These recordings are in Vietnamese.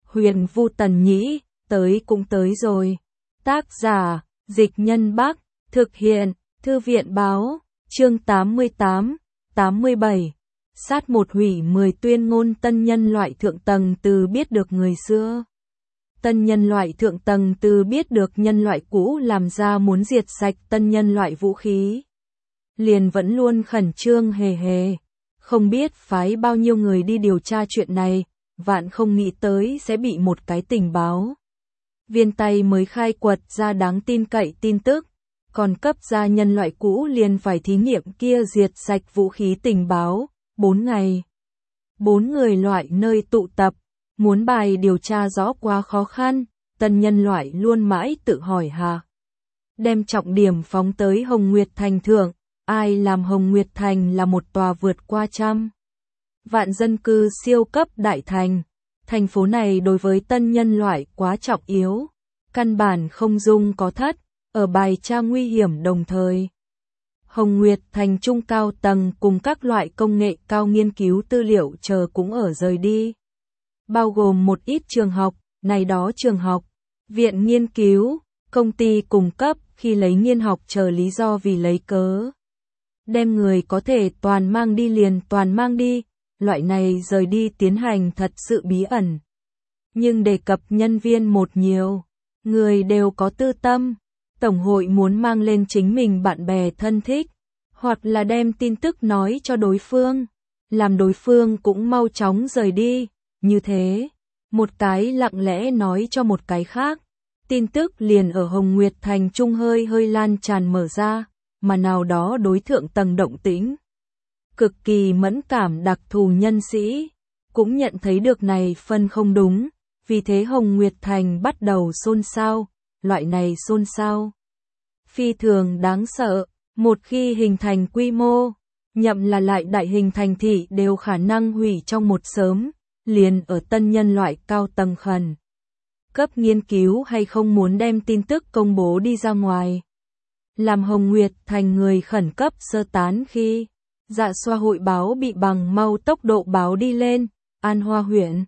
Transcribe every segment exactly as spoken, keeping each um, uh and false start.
Huyền Vu Tần Nhĩ, tới cũng tới rồi. Tác giả, Dịch Nhân Bắc, thực hiện, Thư viện Báo, chương tám mươi tám, tám mươi bảy. Sát một hủy mười tuyên ngôn tân nhân loại thượng tầng từ biết được người xưa. Tân nhân loại thượng tầng từ biết được nhân loại cũ làm ra muốn diệt sạch tân nhân loại vũ khí. Liền vẫn luôn khẩn trương hề hề. Không biết phái bao nhiêu người đi điều tra chuyện này, vạn không nghĩ tới sẽ bị một cái tình báo viên tay mới khai quật ra đáng tin cậy tin tức, còn cấp ra nhân loại cũ liền phải thí nghiệm kia diệt sạch vũ khí tình báo, bốn ngày. Bốn người loại nơi tụ tập, muốn bài điều tra rõ quá khó khăn, tân nhân loại luôn mãi tự hỏi hà. Đem trọng điểm phóng tới Hồng Nguyệt Thành thượng, ai làm Hồng Nguyệt Thành là một tòa vượt qua trăm vạn dân cư siêu cấp đại thành. Thành phố này đối với tân nhân loại quá trọng yếu, căn bản không dung có thất, ở bài tra nguy hiểm đồng thời. Hồng Nguyệt Thành trung cao tầng cùng các loại công nghệ cao nghiên cứu tư liệu chờ cũng ở rời đi. Bao gồm một ít trường học, này đó trường học, viện nghiên cứu, công ty cung cấp khi lấy nghiên học chờ lý do vì lấy cớ. Đem người có thể toàn mang đi liền toàn mang đi. Loại này rời đi tiến hành thật sự bí ẩn. Nhưng đề cập nhân viên một nhiều, người đều có tư tâm. Tổng hội muốn mang lên chính mình bạn bè thân thích, hoặc là đem tin tức nói cho đối phương, làm đối phương cũng mau chóng rời đi. Như thế, một cái lặng lẽ nói cho một cái khác, tin tức liền ở Hồng Nguyệt Thành trung hơi hơi lan tràn mở ra, mà nào đó đối thượng tầng động tĩnh. Cực kỳ mẫn cảm đặc thù nhân sĩ, cũng nhận thấy được này phân không đúng, vì thế Hồng Nguyệt Thành bắt đầu xôn xao, loại này xôn xao. Phi thường đáng sợ, một khi hình thành quy mô, nhậm là lại đại hình thành thị đều khả năng hủy trong một sớm, liền ở tân nhân loại cao tầng khẩn. Cấp nghiên cứu hay không muốn đem tin tức công bố đi ra ngoài. Làm Hồng Nguyệt Thành người khẩn cấp sơ tán khi Dạ Xoa hội báo bị bằng mau tốc độ báo đi lên, An Hoa huyện.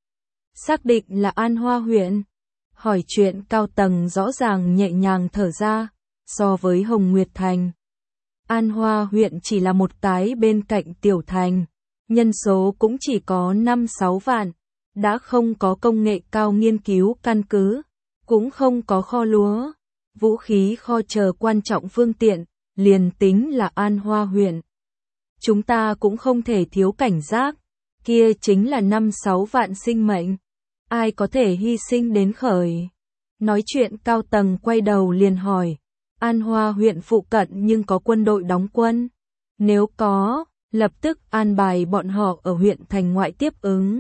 Xác định là An Hoa huyện. Hỏi chuyện cao tầng rõ ràng nhẹ nhàng thở ra, so với Hồng Nguyệt Thành. An Hoa huyện chỉ là một cái bên cạnh tiểu thành, nhân số cũng chỉ có năm sáu vạn, đã không có công nghệ cao nghiên cứu căn cứ, cũng không có kho lúa, vũ khí kho chờ quan trọng phương tiện, liền tính là An Hoa huyện. Chúng ta cũng không thể thiếu cảnh giác, kia chính là năm sáu vạn sinh mệnh, ai có thể hy sinh đến khởi. Nói chuyện cao tầng quay đầu liền hỏi, An Hoa huyện phụ cận nhưng có quân đội đóng quân? Nếu có, lập tức an bài bọn họ ở huyện thành ngoại tiếp ứng.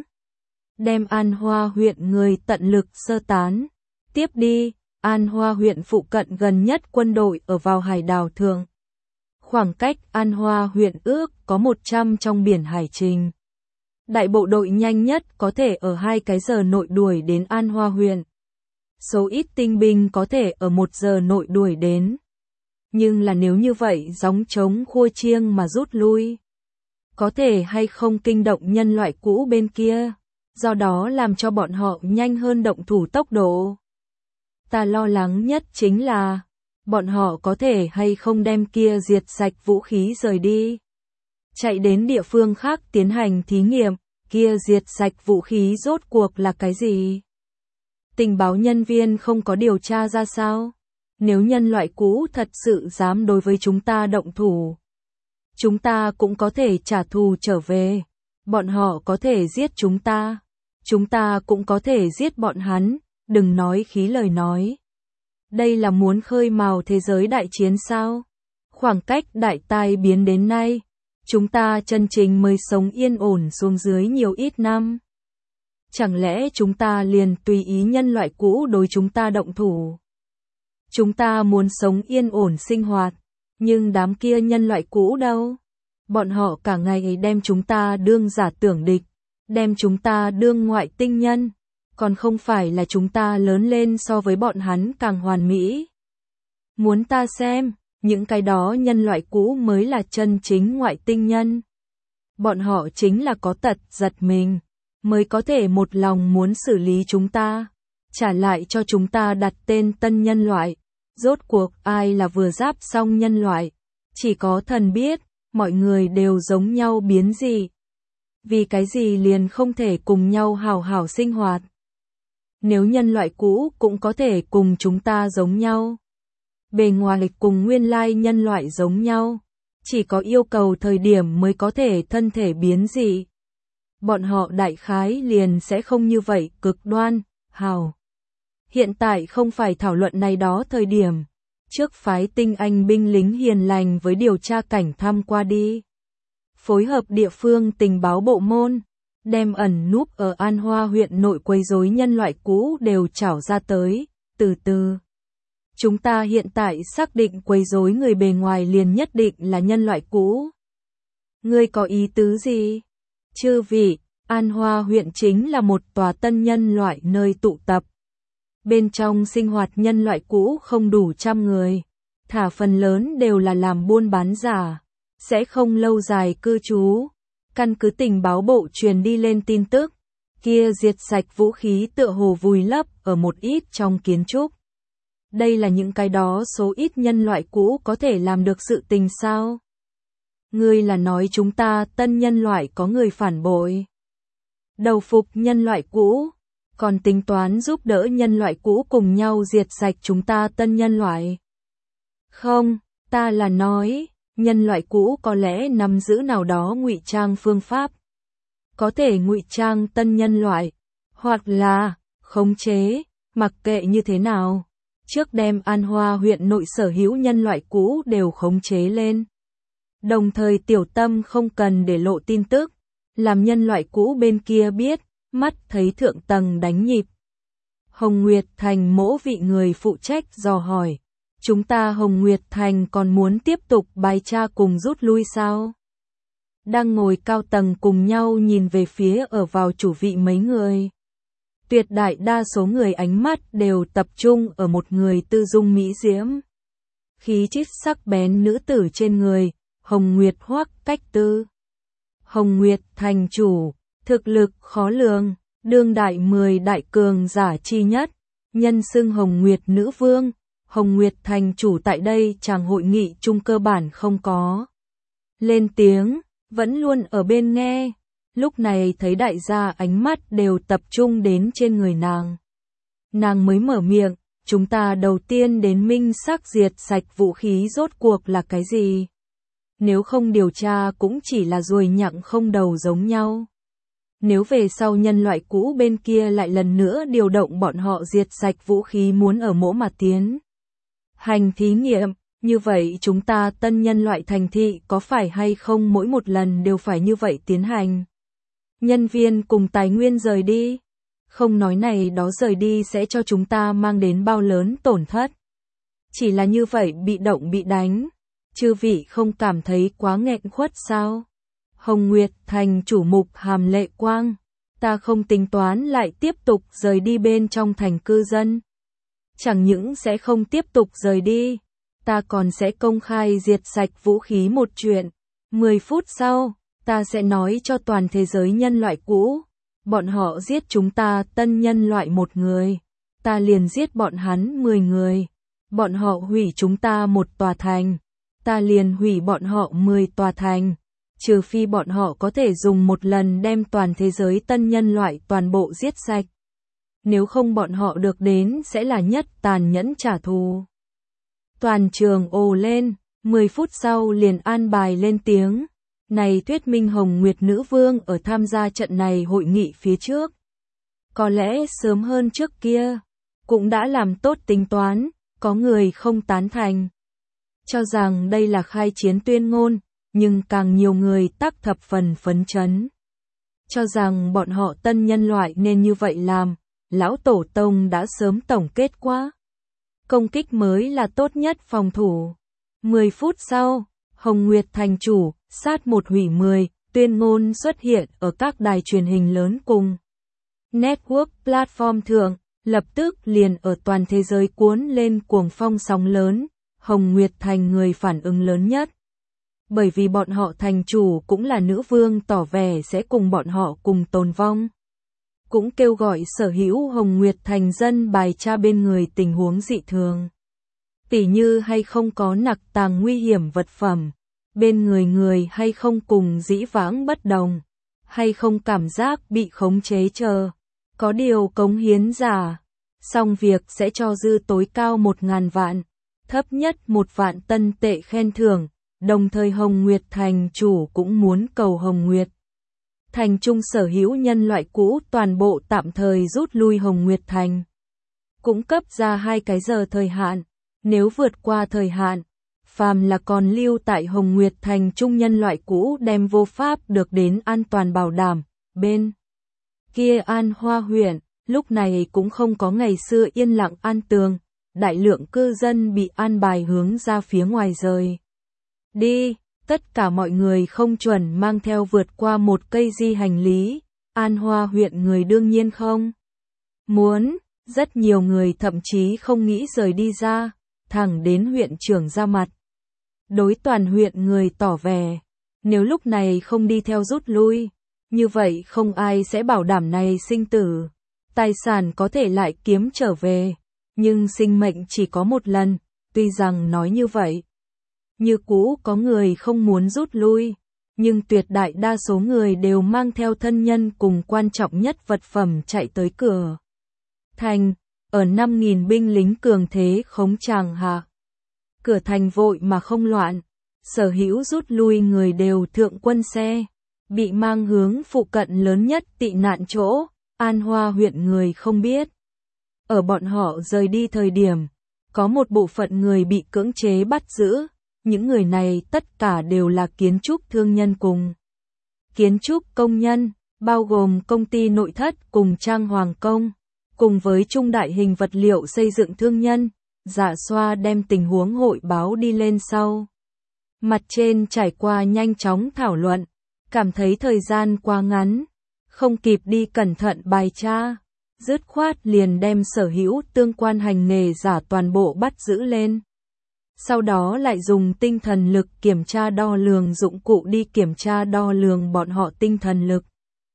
Đem An Hoa huyện người tận lực sơ tán. Tiếp đi, An Hoa huyện phụ cận gần nhất quân đội ở vào hải đảo thượng. Khoảng cách An Hoa huyện ước có một trăm trong biển hải trình. Đại bộ đội nhanh nhất có thể ở hai cái giờ nội đuổi đến An Hoa huyện. Số ít tinh binh có thể ở một giờ nội đuổi đến. Nhưng là nếu như vậy gióng trống khua chiêng mà rút lui, có thể hay không kinh động nhân loại cũ bên kia, do đó làm cho bọn họ nhanh hơn động thủ tốc độ. Ta lo lắng nhất chính là bọn họ có thể hay không đem kia diệt sạch vũ khí rời đi. Chạy đến địa phương khác tiến hành thí nghiệm, kia diệt sạch vũ khí rốt cuộc là cái gì? Tình báo nhân viên không có điều tra ra sao? Nếu nhân loại cũ thật sự dám đối với chúng ta động thủ, chúng ta cũng có thể trả thù trở về. Bọn họ có thể giết chúng ta, chúng ta cũng có thể giết bọn hắn, đừng nói khí lời nói. Đây là muốn khơi mào thế giới đại chiến sao? Khoảng cách đại tai biến đến nay, chúng ta chân chính mới sống yên ổn xuống dưới nhiều ít năm. Chẳng lẽ chúng ta liền tùy ý nhân loại cũ đối chúng ta động thủ? Chúng ta muốn sống yên ổn sinh hoạt, nhưng đám kia nhân loại cũ đâu? Bọn họ cả ngày đem chúng ta đương giả tưởng địch, đem chúng ta đương ngoại tinh nhân, còn không phải là chúng ta lớn lên so với bọn hắn càng hoàn mỹ. Muốn ta xem, những cái đó nhân loại cũ mới là chân chính ngoại tinh nhân. Bọn họ chính là có tật giật mình, mới có thể một lòng muốn xử lý chúng ta, trả lại cho chúng ta đặt tên tân nhân loại. Rốt cuộc ai là vừa giáp xong nhân loại? Chỉ có thần biết, mọi người đều giống nhau biến dị. Vì cái gì liền không thể cùng nhau hào hào sinh hoạt? Nếu nhân loại cũ cũng có thể cùng chúng ta giống nhau, bề ngoài cùng nguyên lai nhân loại giống nhau, chỉ có yêu cầu thời điểm mới có thể thân thể biến dị. Bọn họ đại khái liền sẽ không như vậy cực đoan, hào. Hiện tại không phải thảo luận này đó thời điểm. Trước phái tinh anh binh lính hiền lành với điều tra cảnh thăm qua đi. Phối hợp địa phương tình báo bộ môn, đem ẩn núp ở An Hoa huyện nội quấy rối nhân loại cũ đều trảo ra tới, từ từ. Chúng ta hiện tại xác định quấy rối người bề ngoài liền nhất định là nhân loại cũ. Ngươi có ý tứ gì? Chư vị, An Hoa huyện chính là một tòa tân nhân loại nơi tụ tập. Bên trong sinh hoạt nhân loại cũ không đủ trăm người, thả phần lớn đều là làm buôn bán giả, sẽ không lâu dài cư trú. Căn cứ tình báo bộ truyền đi lên tin tức, kia diệt sạch vũ khí tựa hồ vùi lấp ở một ít trong kiến trúc. Đây là những cái đó số ít nhân loại cũ có thể làm được sự tình sao? Ngươi là nói chúng ta tân nhân loại có người phản bội, đầu phục nhân loại cũ, còn tính toán giúp đỡ nhân loại cũ cùng nhau diệt sạch chúng ta tân nhân loại. Không, ta là nói, nhân loại cũ có lẽ nắm giữ nào đó ngụy trang phương pháp, có thể ngụy trang tân nhân loại, hoặc là khống chế, mặc kệ như thế nào, trước đem An Hoa huyện nội sở hữu nhân loại cũ đều khống chế lên. Đồng thời tiểu tâm không cần để lộ tin tức, làm nhân loại cũ bên kia biết, mắt thấy thượng tầng đánh nhịp. Hồng Nguyệt Thành mỗi vị người phụ trách dò hỏi, chúng ta Hồng Nguyệt Thành còn muốn tiếp tục bài tra cùng rút lui sao? Đang ngồi cao tầng cùng nhau nhìn về phía ở vào chủ vị mấy người. Tuyệt đại đa số người ánh mắt đều tập trung ở một người tư dung mỹ diễm, khí chất sắc bén nữ tử trên người, Hồng Nguyệt Hoắc Cách Tư. Hồng Nguyệt Thành chủ, thực lực khó lường, đương đại mười đại cường giả chi nhất, nhân xưng Hồng Nguyệt Nữ Vương. Hồng Nguyệt Thành chủ tại đây chàng hội nghị chung cơ bản không có lên tiếng, vẫn luôn ở bên nghe. Lúc này thấy đại gia ánh mắt đều tập trung đến trên người nàng. Nàng mới mở miệng, chúng ta đầu tiên đến minh xác diệt sạch vũ khí rốt cuộc là cái gì. Nếu không điều tra cũng chỉ là ruồi nhặng không đầu giống nhau. Nếu về sau nhân loại cũ bên kia lại lần nữa điều động bọn họ diệt sạch vũ khí muốn ở mỗ mà tiến hành thí nghiệm, như vậy chúng ta tân nhân loại thành thị có phải hay không mỗi một lần đều phải như vậy tiến hành? Nhân viên cùng tài nguyên rời đi, không nói này đó rời đi sẽ cho chúng ta mang đến bao lớn tổn thất. Chỉ là như vậy bị động bị đánh, chư vị không cảm thấy quá nghẹn khuất sao? Hồng Nguyệt Thành chủ mục hàm lệ quang, ta không tính toán lại tiếp tục rời đi bên trong thành cư dân. Chẳng những sẽ không tiếp tục rời đi, ta còn sẽ công khai diệt sạch vũ khí một chuyện. mười phút sau, ta sẽ nói cho toàn thế giới nhân loại cũ, bọn họ giết chúng ta tân nhân loại một người, ta liền giết bọn hắn mười người. Bọn họ hủy chúng ta một tòa thành, ta liền hủy bọn họ mười tòa thành. Trừ phi bọn họ có thể dùng một lần đem toàn thế giới tân nhân loại toàn bộ giết sạch. Nếu không bọn họ được đến sẽ là nhất tàn nhẫn trả thù. Toàn trường ồ lên, mười phút sau liền an bài lên tiếng. Này thuyết minh Hồng Nguyệt Nữ Vương ở tham gia trận này hội nghị phía trước. Có lẽ sớm hơn trước kia, cũng đã làm tốt tính toán, có người không tán thành. Cho rằng đây là khai chiến tuyên ngôn, nhưng càng nhiều người tắc thập phần phấn chấn. Cho rằng bọn họ tân nhân loại nên như vậy làm, lão tổ tông đã sớm tổng kết quá. Công kích mới là tốt nhất phòng thủ. mười phút sau, Hồng Nguyệt Thành chủ, sát một hủy mười, tuyên ngôn xuất hiện ở các đài truyền hình lớn cùng network platform thượng, lập tức liền ở toàn thế giới cuốn lên cuồng phong sóng lớn. Hồng Nguyệt Thành người phản ứng lớn nhất. Bởi vì bọn họ thành chủ cũng là nữ vương tỏ vẻ sẽ cùng bọn họ cùng tồn vong. cũng kêu gọi sở hữu Hồng Nguyệt Thành dân bài tra bên người tình huống dị thường. Tỉ như hay không có nặc tàng nguy hiểm vật phẩm, bên người người hay không cùng dĩ vãng bất đồng, hay không cảm giác bị khống chế chờ, có điều cống hiến giả, xong việc sẽ cho dư tối cao một ngàn vạn, thấp nhất một vạn tân tệ khen thưởng, đồng thời Hồng Nguyệt Thành chủ cũng muốn cầu Hồng Nguyệt Thành trung sở hữu nhân loại cũ toàn bộ tạm thời rút lui Hồng Nguyệt Thành. Cũng cấp ra hai cái giờ thời hạn, nếu vượt qua thời hạn, phàm là còn lưu tại Hồng Nguyệt Thành trung nhân loại cũ đem vô pháp được đến an toàn bảo đảm. Bên kia An Hoa huyện, lúc này cũng không có ngày xưa yên lặng an tường, đại lượng cư dân bị an bài hướng ra phía ngoài rời đi. Tất cả mọi người không chuẩn mang theo vượt qua một cây di hành lý, An Hoa huyện người đương nhiên không muốn, rất nhiều người thậm chí không nghĩ rời đi ra, thẳng đến huyện trưởng ra mặt. Đối toàn huyện người tỏ vẻ, nếu lúc này không đi theo rút lui, như vậy không ai sẽ bảo đảm này sinh tử, tài sản có thể lại kiếm trở về, nhưng sinh mệnh chỉ có một lần, tuy rằng nói như vậy. Như cũ có người không muốn rút lui, nhưng tuyệt đại đa số người đều mang theo thân nhân cùng quan trọng nhất vật phẩm chạy tới cửa thành, ở năm nghìn binh lính cường thế khống tràng hạ. Cửa thành vội mà không loạn, sở hữu rút lui người đều thượng quân xe, bị mang hướng phụ cận lớn nhất tị nạn chỗ, An Hoa huyện người không biết. Ở bọn họ rời đi thời điểm, có một bộ phận người bị cưỡng chế bắt giữ. Những người này tất cả đều là kiến trúc thương nhân cùng kiến trúc công nhân, bao gồm công ty nội thất cùng trang hoàng công, cùng với trung đại hình vật liệu xây dựng thương nhân. Dạ xoa đem tình huống hội báo đi lên sau. Mặt trên trải qua nhanh chóng thảo luận, cảm thấy thời gian quá ngắn, không kịp đi cẩn thận bài tra, dứt khoát liền đem sở hữu tương quan hành nghề giả toàn bộ bắt giữ lên. Sau đó lại dùng tinh thần lực kiểm tra đo lường dụng cụ đi kiểm tra đo lường bọn họ tinh thần lực.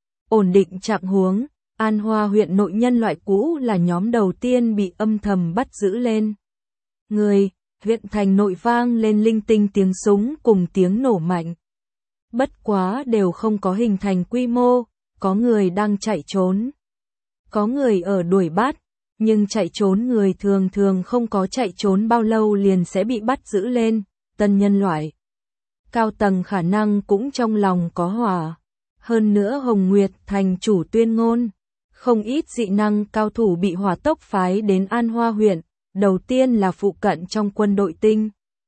Ổn định trạng huống, An Hoa huyện nội nhân loại cũ là nhóm đầu tiên bị âm thầm bắt giữ lên. Người, huyện thành nội vang lên linh tinh tiếng súng cùng tiếng nổ mạnh. Bất quá đều không có hình thành quy mô, có người đang chạy trốn. Có người ở đuổi bắt. Nhưng chạy trốn người thường thường không có chạy trốn bao lâu liền sẽ bị bắt giữ lên, tân nhân loại. Cao tầng khả năng cũng trong lòng có hỏa. Hơn nữa Hồng Nguyệt Thành chủ tuyên ngôn, không ít dị năng cao thủ bị hỏa tốc phái đến An Hoa huyện, đầu tiên là phụ cận trong quân đội tinh.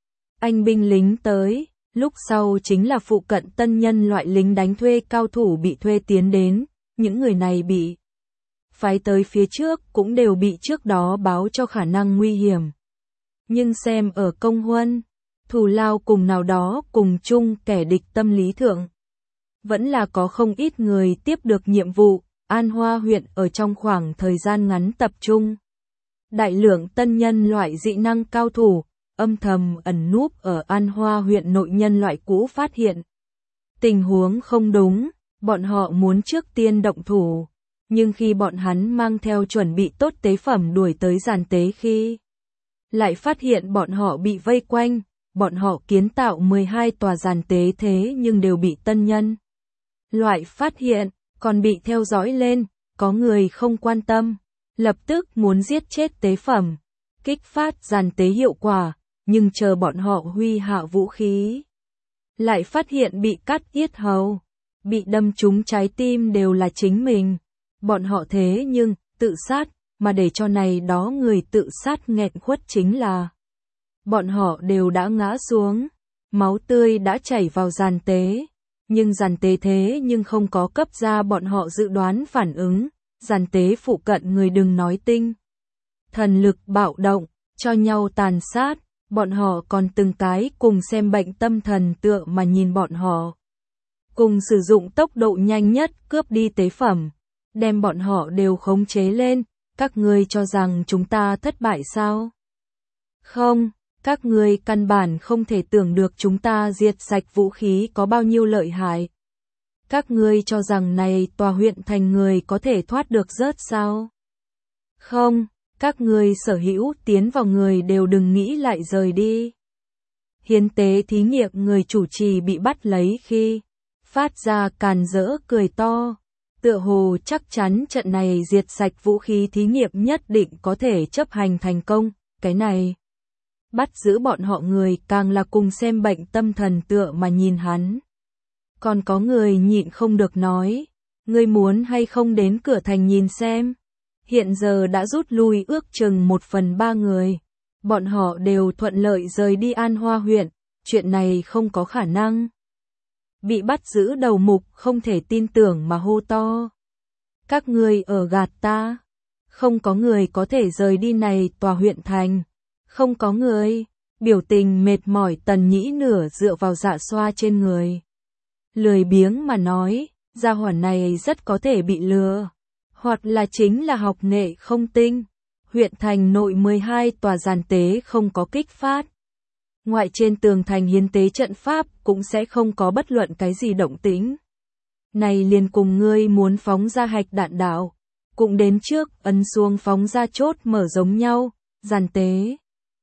Anh binh lính tới, lúc sau chính là phụ cận tân nhân loại lính đánh thuê cao thủ bị thuê tiến đến, những người này bị phái tới phía trước cũng đều bị trước đó báo cho khả năng nguy hiểm. Nhưng xem ở công huân, thù lao cùng nào đó cùng chung kẻ địch tâm lý thượng. Vẫn là có không ít người tiếp được nhiệm vụ, An Hoa huyện ở trong khoảng thời gian ngắn tập trung. Đại lượng tân nhân loại dị năng cao thủ, âm thầm ẩn núp ở An Hoa huyện nội nhân loại cũ phát hiện. Tình huống không đúng, bọn họ muốn trước tiên động thủ. Nhưng khi bọn hắn mang theo chuẩn bị tốt tế phẩm đuổi tới giàn tế khi lại phát hiện bọn họ bị vây quanh, bọn họ kiến tạo mười hai tòa giàn tế thế nhưng đều bị tân nhân loại phát hiện, còn bị theo dõi lên, có người không quan tâm, lập tức muốn giết chết tế phẩm, kích phát giàn tế hiệu quả, nhưng chờ bọn họ huy hạ vũ khí, lại phát hiện bị cắt yết hầu, bị đâm trúng trái tim đều là chính mình. Bọn họ thế nhưng, tự sát, mà để cho này đó người tự sát nghẹn khuất chính là bọn họ đều đã ngã xuống, máu tươi đã chảy vào giàn tế, nhưng giàn tế thế nhưng không có cấp ra bọn họ dự đoán phản ứng, giàn tế phụ cận người đừng nói tinh. Thần lực bạo động, cho nhau tàn sát, bọn họ còn từng cái cùng xem bệnh tâm thần tựa mà nhìn bọn họ. Cùng sử dụng tốc độ nhanh nhất cướp đi tế phẩm. Đem bọn họ đều khống chế lên, các ngươi cho rằng chúng ta thất bại sao? Không, các ngươi căn bản không thể tưởng được chúng ta diệt sạch vũ khí có bao nhiêu lợi hại. Các ngươi cho rằng này tòa huyện thành người có thể thoát được rớt sao? Không, các ngươi sở hữu tiến vào người đều đừng nghĩ lại rời đi. Hiến tế thí nghiệm người chủ trì bị bắt lấy khi phát ra càn rỡ cười to, tựa hồ chắc chắn trận này diệt sạch vũ khí thí nghiệm nhất định có thể chấp hành thành công, cái này. Bắt giữ bọn họ người càng là cùng xem bệnh tâm thần tựa mà nhìn hắn. Còn có người nhịn không được nói, ngươi muốn hay không đến cửa thành nhìn xem. Hiện giờ đã rút lui ước chừng một phần ba người. Bọn họ đều thuận lợi rời đi An Hoa huyện, chuyện này không có khả năng. Bị bắt giữ đầu mục không thể tin tưởng mà hô to. Các ngươi ở gạt ta. Không có người có thể rời đi này tòa huyện thành. Không có người. Biểu tình mệt mỏi Tần Nhĩ nửa dựa vào Dạ Xoa trên người. Lười biếng mà nói, gia hỏa này rất có thể bị lừa. Hoặc là chính là học nghệ không tinh. Huyện thành nội mười hai tòa giàn tế không có kích phát. Ngoại trên tường thành hiến tế trận pháp cũng sẽ không có bất luận cái gì động tĩnh. Này liền cùng ngươi muốn phóng ra hạch đạn đạo, cũng đến trước ấn xuống phóng ra chốt mở giống nhau, giàn tế.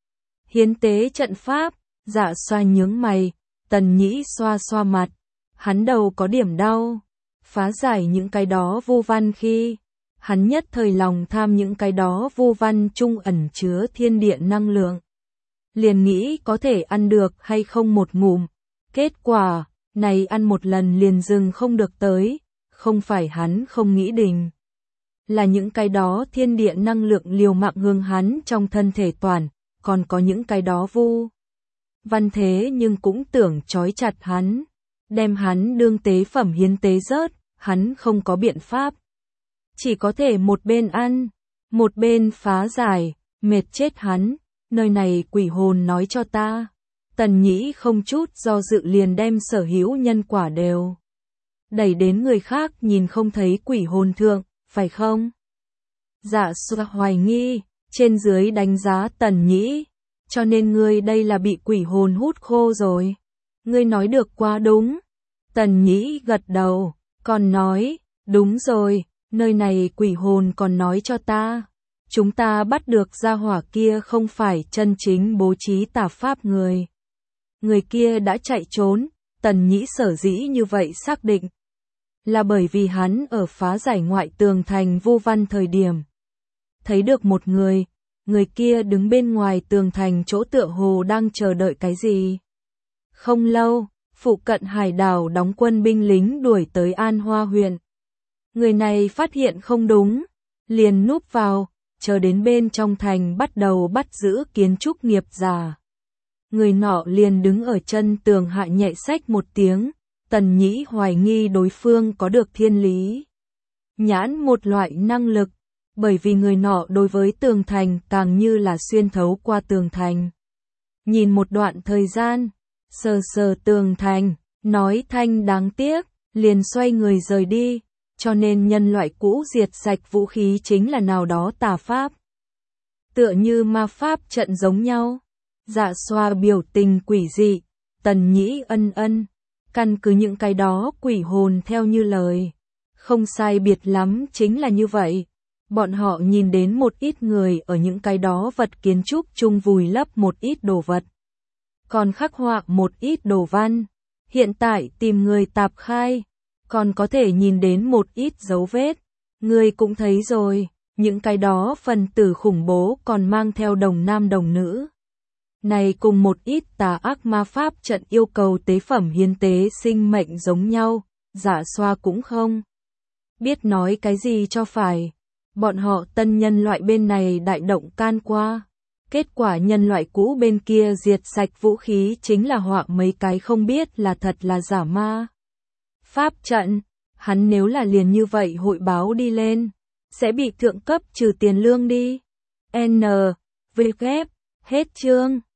Hiến tế trận pháp, Dạ Xoa nhướng mày, Tần Nhĩ xoa xoa mặt, hắn đầu có điểm đau, phá giải những cái đó vu văn khi, hắn nhất thời lòng tham những cái đó vu văn trung ẩn chứa thiên địa năng lượng. Liền nghĩ có thể ăn được hay không một ngụm, kết quả, này ăn một lần liền dừng không được tới, không phải hắn không nghĩ đình. Là những cái đó thiên địa năng lượng liều mạng hướng hắn trong thân thể toàn, còn có những cái đó vu văn thế nhưng cũng tưởng trói chặt hắn, đem hắn đương tế phẩm hiến tế rớt, hắn không có biện pháp. Chỉ có thể một bên ăn, một bên phá giải, mệt chết hắn, nơi này quỷ hồn nói cho ta. Tần Nhĩ không chút do dự liền đem sở hữu nhân quả đều đẩy đến người khác nhìn không thấy quỷ hồn thượng, phải không? Dạ Xoa hoài nghi, trên dưới đánh giá Tần Nhĩ, cho nên ngươi đây là bị quỷ hồn hút khô rồi. Ngươi nói được quá đúng. Tần Nhĩ gật đầu, còn nói, đúng rồi, nơi này quỷ hồn còn nói cho ta. Chúng ta bắt được gia hỏa kia không phải chân chính bố trí tà pháp người. Người kia đã chạy trốn, Tần Nhĩ sở dĩ như vậy xác định. Là bởi vì hắn ở phá giải ngoại tường thành vu văn thời điểm. Thấy được một người, người kia đứng bên ngoài tường thành chỗ tựa hồ đang chờ đợi cái gì. Không lâu, phụ cận hải đảo đóng quân binh lính đuổi tới An Hoa huyện. Người này phát hiện không đúng, liền núp vào, chờ đến bên trong thành bắt đầu bắt giữ kiến trúc nghiệp giả. Người nọ liền đứng ở chân tường hạ nhẹ xách một tiếng, Tần Nhĩ hoài nghi đối phương có được thiên lý nhãn một loại năng lực, bởi vì người nọ đối với tường thành càng như là xuyên thấu qua tường thành. Nhìn một đoạn thời gian, sờ sờ tường thành, nói thanh đáng tiếc, liền xoay người rời đi, cho nên nhân loại cũ diệt sạch vũ khí chính là nào đó tà pháp. Tựa như ma pháp trận giống nhau. Dạ Xoa biểu tình quỷ dị, Tần Nhĩ ân ân, căn cứ những cái đó quỷ hồn theo như lời. Không sai biệt lắm chính là như vậy. Bọn họ nhìn đến một ít người ở những cái đó vật kiến trúc chung vùi lấp một ít đồ vật. Còn khắc họa một ít đồ văn. Hiện tại tìm người tạp khai, còn có thể nhìn đến một ít dấu vết. Người cũng thấy rồi, những cái đó phần tử khủng bố còn mang theo đồng nam đồng nữ. Này cùng một ít tà ác ma pháp trận yêu cầu tế phẩm hiến tế sinh mệnh giống nhau, Dạ Xoa cũng không biết nói cái gì cho phải. Bọn họ tân nhân loại bên này đại động can qua. Kết quả nhân loại cũ bên kia diệt sạch vũ khí chính là họa mấy cái không biết là thật là giả ma. Pháp trận, hắn nếu là liền như vậy hội báo đi lên, sẽ bị thượng cấp trừ tiền lương đi. N, V, G, hết chương.